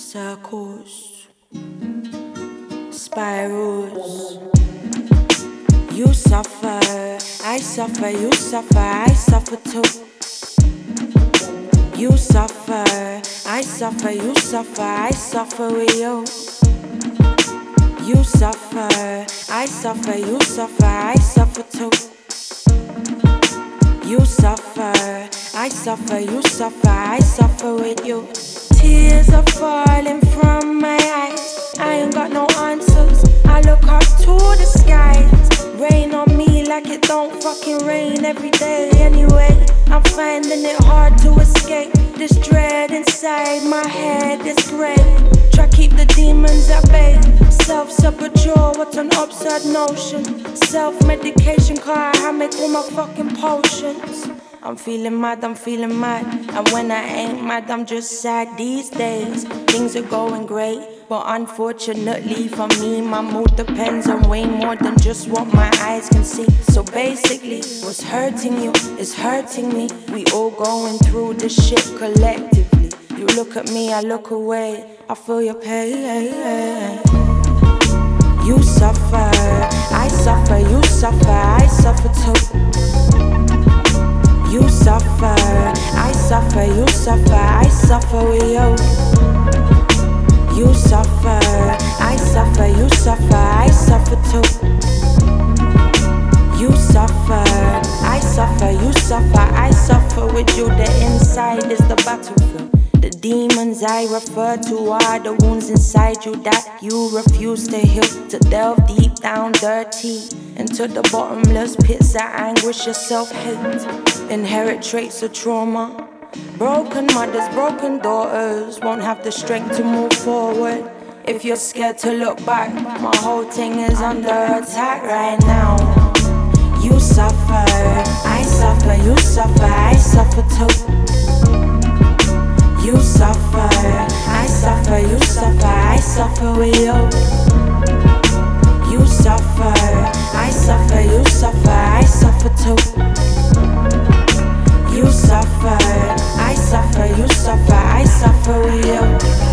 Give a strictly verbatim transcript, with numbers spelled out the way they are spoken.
circles, spirals. You suffer, I suffer, you suffer, I suffer too. You suffer, I suffer, you suffer, I suffer with you. You suffer, I suffer, you suffer, I suffer too. You suffer, I suffer, you suffer, I suffer with you. Tears are falling from my eyes. I ain't got no answers. I look up to the skies. Rain on me like it don't fucking rain every day anyway. I'm finding it hard to escape this dread inside my head. It's grey. Try keep the demons at bay. Self-saboteur, what an absurd notion. Self-medication, car I make all my fucking potions. I'm feeling mad, I'm feeling mad. And when I ain't mad, I'm just sad these days. Things are going great, but unfortunately for me, my mood depends on way more than just what my eyes can see. So basically, what's hurting you is hurting me. We all going through this shit collectively. You look at me, I look away. I feel your pain. You suffer, I suffer, you suffer, I suffer too. You suffer, I suffer, you suffer, I suffer with you. You suffer, I suffer, you suffer, I suffer too. You suffer, I suffer, you suffer, I suffer with you. The inside is the battlefield. The demons I refer to are the wounds inside you that you refuse to heal. To delve deep down dirty into the bottomless pits that anguish your self-hate. Inherit traits of trauma. Broken mothers, broken daughters won't have the strength to move forward. If you're scared to look back, my whole thing is under attack right now. You suffer, I suffer, you suffer, I suffer too. You suffer, I suffer, you suffer, I suffer with you. You suffer, I suffer, you suffer, I suffer too. You suffer, I suffer, you suffer, I suffer with you.